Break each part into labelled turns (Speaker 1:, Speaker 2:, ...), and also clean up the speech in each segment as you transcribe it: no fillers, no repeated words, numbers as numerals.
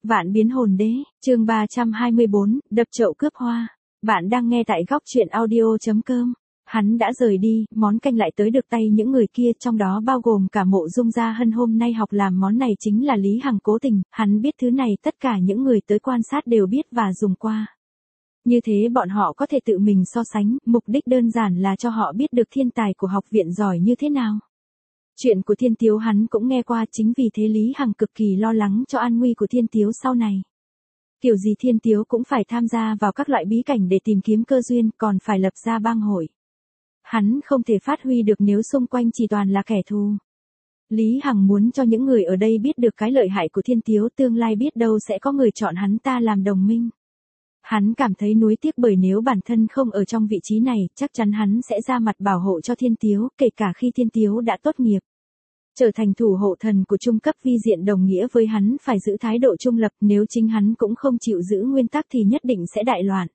Speaker 1: Vạn biến hồn đế, chương 324, đập chậu cướp hoa. Bạn đang nghe tại góc truyện audio.com. Hắn đã rời đi, món canh lại tới được tay những người kia, trong đó bao gồm cả Mộ Dung Gia Hân hôm nay học làm món này chính là Lý Hằng cố tình, hắn biết thứ này tất cả những người tới quan sát đều biết và dùng qua. Như thế bọn họ có thể tự mình so sánh, mục đích đơn giản là cho họ biết được thiên tài của học viện giỏi như thế nào. Chuyện của Thiên Tiếu hắn cũng nghe qua, chính vì thế Lý Hằng cực kỳ lo lắng cho an nguy của Thiên Tiếu sau này. Kiểu gì Thiên Tiếu cũng phải tham gia vào các loại bí cảnh để tìm kiếm cơ duyên, còn phải lập ra bang hội. Hắn không thể phát huy được nếu xung quanh chỉ toàn là kẻ thù. Lý Hằng muốn cho những người ở đây biết được cái lợi hại của Thiên Tiếu, tương lai biết đâu sẽ có người chọn hắn ta làm đồng minh. Hắn cảm thấy nuối tiếc bởi nếu bản thân không ở trong vị trí này, chắc chắn hắn sẽ ra mặt bảo hộ cho Thiên Tiếu, kể cả khi Thiên Tiếu đã tốt nghiệp. Trở thành thủ hộ thần của trung cấp vi diện đồng nghĩa với hắn phải giữ thái độ trung lập, nếu chính hắn cũng không chịu giữ nguyên tắc thì nhất định sẽ đại loạn.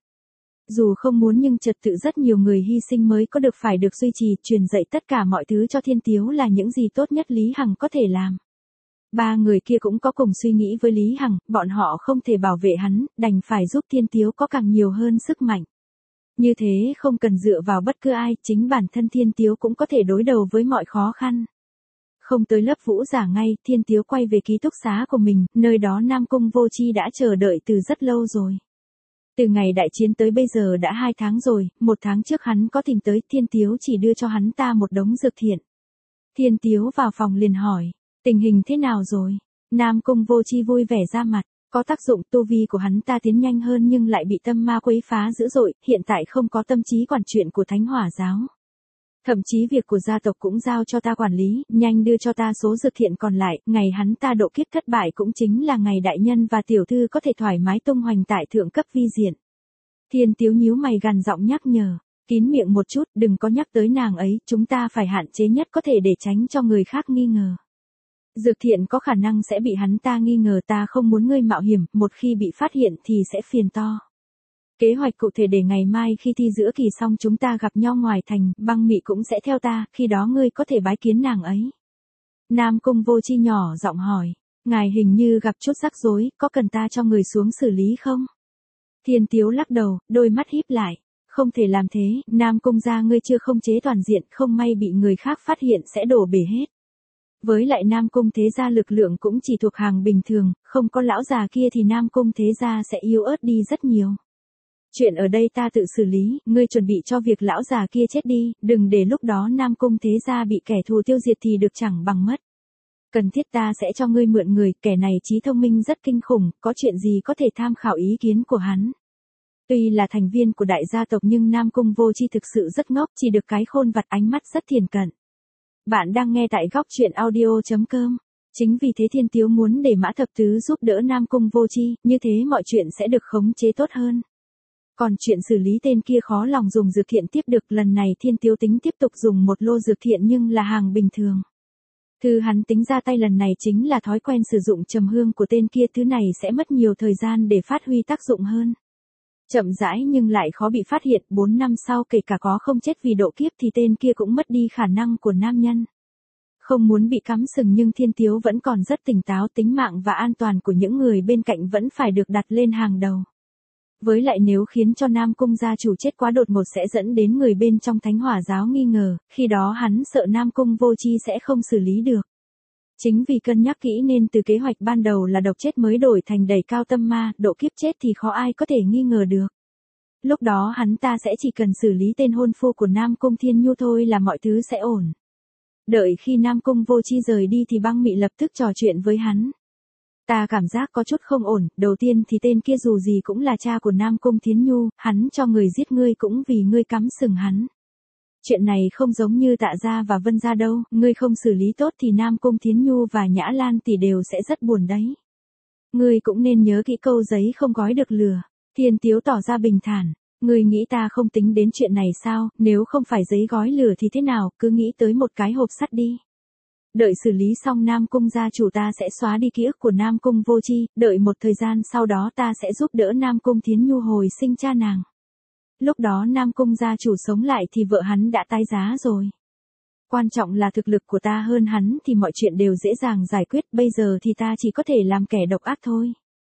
Speaker 1: Dù không muốn nhưng trật tự rất nhiều người hy sinh mới có được phải được duy trì, truyền dạy tất cả mọi thứ cho Thiên Tiếu là những gì tốt nhất Lý Hằng có thể làm. Ba người kia cũng có cùng suy nghĩ với Lý Hằng, bọn họ không thể bảo vệ hắn, đành phải giúp Thiên Tiếu có càng nhiều hơn sức mạnh. Như thế không cần dựa vào bất cứ ai, chính bản thân Thiên Tiếu cũng có thể đối đầu với mọi khó khăn. Không tới lớp vũ giả ngay, Thiên Tiếu quay về ký túc xá của mình, nơi đó Nam Cung Vô Chi đã chờ đợi từ rất lâu rồi. Từ ngày đại chiến tới bây giờ đã 2 tháng rồi, 1 tháng trước hắn có tìm tới, Thiên Tiếu chỉ đưa cho hắn ta một đống dược thiện. Thiên Tiếu vào phòng liền hỏi, tình hình thế nào rồi? Nam Cung Vô Chi vui vẻ ra mặt, có tác dụng, tu vi của hắn ta tiến nhanh hơn nhưng lại bị tâm ma quấy phá dữ dội, hiện tại không có tâm trí quản chuyện của Thánh Hỏa giáo. Thậm chí việc của gia tộc cũng giao cho ta quản lý, nhanh đưa cho ta số dược thiện còn lại, ngày hắn ta độ kiếp thất bại cũng chính là ngày đại nhân và tiểu thư có thể thoải mái tung hoành tại thượng cấp vi diện. Thiên Tiếu nhíu mày gằn giọng nhắc nhở, kín miệng một chút, đừng có nhắc tới nàng ấy, chúng ta phải hạn chế nhất có thể để tránh cho người khác nghi ngờ. Dược thiện có khả năng sẽ bị hắn ta nghi ngờ, ta không muốn ngươi mạo hiểm, một khi bị phát hiện thì sẽ phiền to. Kế hoạch cụ thể để ngày mai khi thi giữa kỳ xong chúng ta gặp nhau ngoài thành, Băng Mị cũng sẽ theo ta, khi đó ngươi có thể bái kiến nàng ấy. Nam Cung Vô Chi nhỏ giọng hỏi, ngài hình như gặp chút rắc rối, có cần ta cho người xuống xử lý không? Thiên Tiếu lắc đầu, đôi mắt híp lại, không thể làm thế, Nam Cung gia ngươi chưa không chế toàn diện, không may bị người khác phát hiện sẽ đổ bể hết. Với lại Nam Cung thế gia lực lượng cũng chỉ thuộc hàng bình thường, không có lão già kia thì Nam Cung thế gia sẽ yếu ớt đi rất nhiều. Chuyện ở đây ta tự xử lý, ngươi chuẩn bị cho việc lão già kia chết đi, đừng để lúc đó Nam Cung thế gia bị kẻ thù tiêu diệt thì được chẳng bằng mất. Cần thiết ta sẽ cho ngươi mượn người, kẻ này trí thông minh rất kinh khủng, có chuyện gì có thể tham khảo ý kiến của hắn. Tuy là thành viên của đại gia tộc nhưng Nam Cung Vô Chi thực sự rất ngốc, chỉ được cái khôn vặt, ánh mắt rất thiền cận. Bạn đang nghe tại góc truyện audio.com. Chính vì thế Thiên Tiếu muốn để Mã Thập Tứ giúp đỡ Nam Cung Vô Chi, như thế mọi chuyện sẽ được khống chế tốt hơn. Còn chuyện xử lý tên kia khó lòng dùng dược thiện tiếp được, lần này Thiên Tiếu tính tiếp tục dùng một lô dược thiện nhưng là hàng bình thường. Thứ hắn tính ra tay lần này chính là thói quen sử dụng trầm hương của tên kia, thứ này sẽ mất nhiều thời gian để phát huy tác dụng hơn. Chậm rãi nhưng lại khó bị phát hiện, 4 năm sau kể cả có không chết vì độ kiếp thì tên kia cũng mất đi khả năng của nam nhân. Không muốn bị cắm sừng nhưng Thiên Tiếu vẫn còn rất tỉnh táo, tính mạng và an toàn của những người bên cạnh vẫn phải được đặt lên hàng đầu. Với lại nếu khiến cho Nam Cung gia chủ chết quá đột ngột sẽ dẫn đến người bên trong Thánh Hỏa giáo nghi ngờ, khi đó hắn sợ Nam Cung Vô Chi sẽ không xử lý được. Chính vì cân nhắc kỹ nên từ kế hoạch ban đầu là độc chết mới đổi thành đẩy cao tâm ma, độ kiếp chết thì khó ai có thể nghi ngờ được. Lúc đó hắn ta sẽ chỉ cần xử lý tên hôn phu của Nam Cung Thiên Nhu thôi là mọi thứ sẽ ổn. Đợi khi Nam Cung Vô Chi rời đi thì Băng Mị lập tức trò chuyện với hắn. Ta cảm giác có chút không ổn, đầu tiên thì tên kia dù gì cũng là cha của Nam Cung Thiến Nhu, hắn cho người giết ngươi cũng vì ngươi cắm sừng hắn. Chuyện này không giống như Tạ gia và Vân gia đâu, ngươi không xử lý tốt thì Nam Cung Thiến Nhu và Nhã Lan tỷ đều sẽ rất buồn đấy. Ngươi cũng nên nhớ kỹ câu giấy không gói được lửa. Thiên Tiếu tỏ ra bình thản, ngươi nghĩ ta không tính đến chuyện này sao, nếu không phải giấy gói lửa thì thế nào, cứ nghĩ tới một cái hộp sắt đi. Đợi xử lý xong Nam Cung gia chủ ta sẽ xóa đi ký ức của Nam Cung Vô Chi, đợi một thời gian sau đó ta sẽ giúp đỡ Nam Cung Thiến Nhu hồi sinh cha nàng. Lúc đó Nam Cung gia chủ sống lại thì vợ hắn đã tái giá rồi. Quan trọng là thực lực của ta hơn hắn thì mọi chuyện đều dễ dàng giải quyết, bây giờ thì ta chỉ có thể làm kẻ độc ác thôi.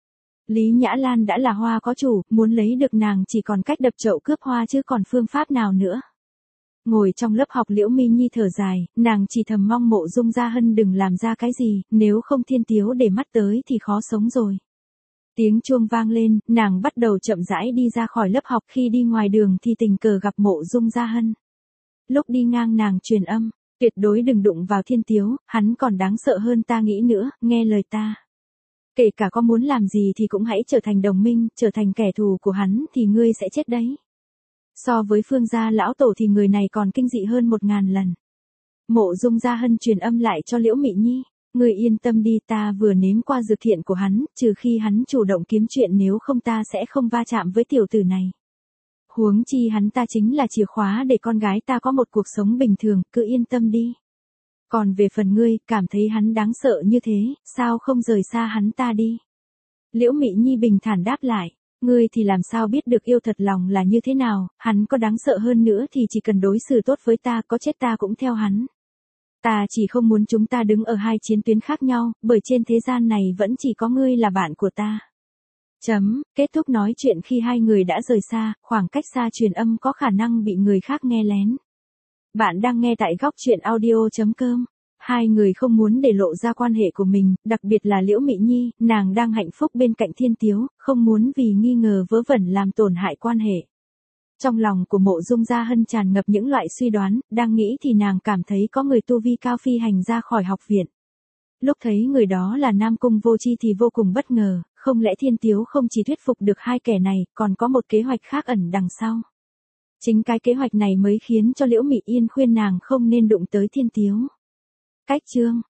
Speaker 1: Lý Nhã Lan đã là hoa có chủ, muốn lấy được nàng chỉ còn cách đập chậu cướp hoa chứ còn phương pháp nào nữa. Ngồi trong lớp học Liễu Mi Nhi thở dài, nàng chỉ thầm mong Mộ Dung Gia Hân đừng làm ra cái gì, nếu không Thiên Tiếu để mắt tới thì khó sống rồi. Tiếng chuông vang lên, nàng bắt đầu chậm rãi đi ra khỏi lớp học, khi đi ngoài đường thì tình cờ gặp Mộ Dung Gia Hân. Lúc đi ngang nàng truyền âm, tuyệt đối đừng đụng vào Thiên Tiếu, hắn còn đáng sợ hơn ta nghĩ nữa, nghe lời ta. Kể cả có muốn làm gì thì cũng hãy trở thành đồng minh, trở thành kẻ thù của hắn thì ngươi sẽ chết đấy. So với Phương gia lão tổ thì người này còn kinh dị hơn 1000 lần. Mộ Dung Gia Hân truyền âm lại cho Liễu Mị Nhi, ngươi yên tâm đi, ta vừa nếm qua dược thiện của hắn, trừ khi hắn chủ động kiếm chuyện, nếu không ta sẽ không va chạm với tiểu tử này. Huống chi hắn ta chính là chìa khóa để con gái ta có một cuộc sống bình thường, cứ yên tâm đi. Còn về phần ngươi, cảm thấy hắn đáng sợ như thế, sao không rời xa hắn ta đi? Liễu Mị Nhi bình thản đáp lại, ngươi thì làm sao biết được yêu thật lòng là như thế nào, hắn có đáng sợ hơn nữa thì chỉ cần đối xử tốt với ta, có chết ta cũng theo hắn. Ta chỉ không muốn chúng ta đứng ở hai chiến tuyến khác nhau, bởi trên thế gian này vẫn chỉ có ngươi là bạn của ta. Kết thúc nói chuyện khi hai người đã rời xa, khoảng cách xa truyền âm có khả năng bị người khác nghe lén. Bạn đang nghe tại góc truyện audio.com. Hai người không muốn để lộ ra quan hệ của mình, đặc biệt là Liễu Mị Nhi, nàng đang hạnh phúc bên cạnh Thiên Tiếu, không muốn vì nghi ngờ vớ vẩn làm tổn hại quan hệ. Trong lòng của Mộ Dung Gia Hân tràn ngập những loại suy đoán, đang nghĩ thì nàng cảm thấy có người tu vi cao phi hành ra khỏi học viện. Lúc thấy người đó là Nam Cung Vô Chi thì vô cùng bất ngờ, không lẽ Thiên Tiếu không chỉ thuyết phục được hai kẻ này, còn có một kế hoạch khác ẩn đằng sau. Chính cái kế hoạch này mới khiến cho Liễu Mị Yên khuyên nàng không nên đụng tới Thiên Tiếu. Cách chương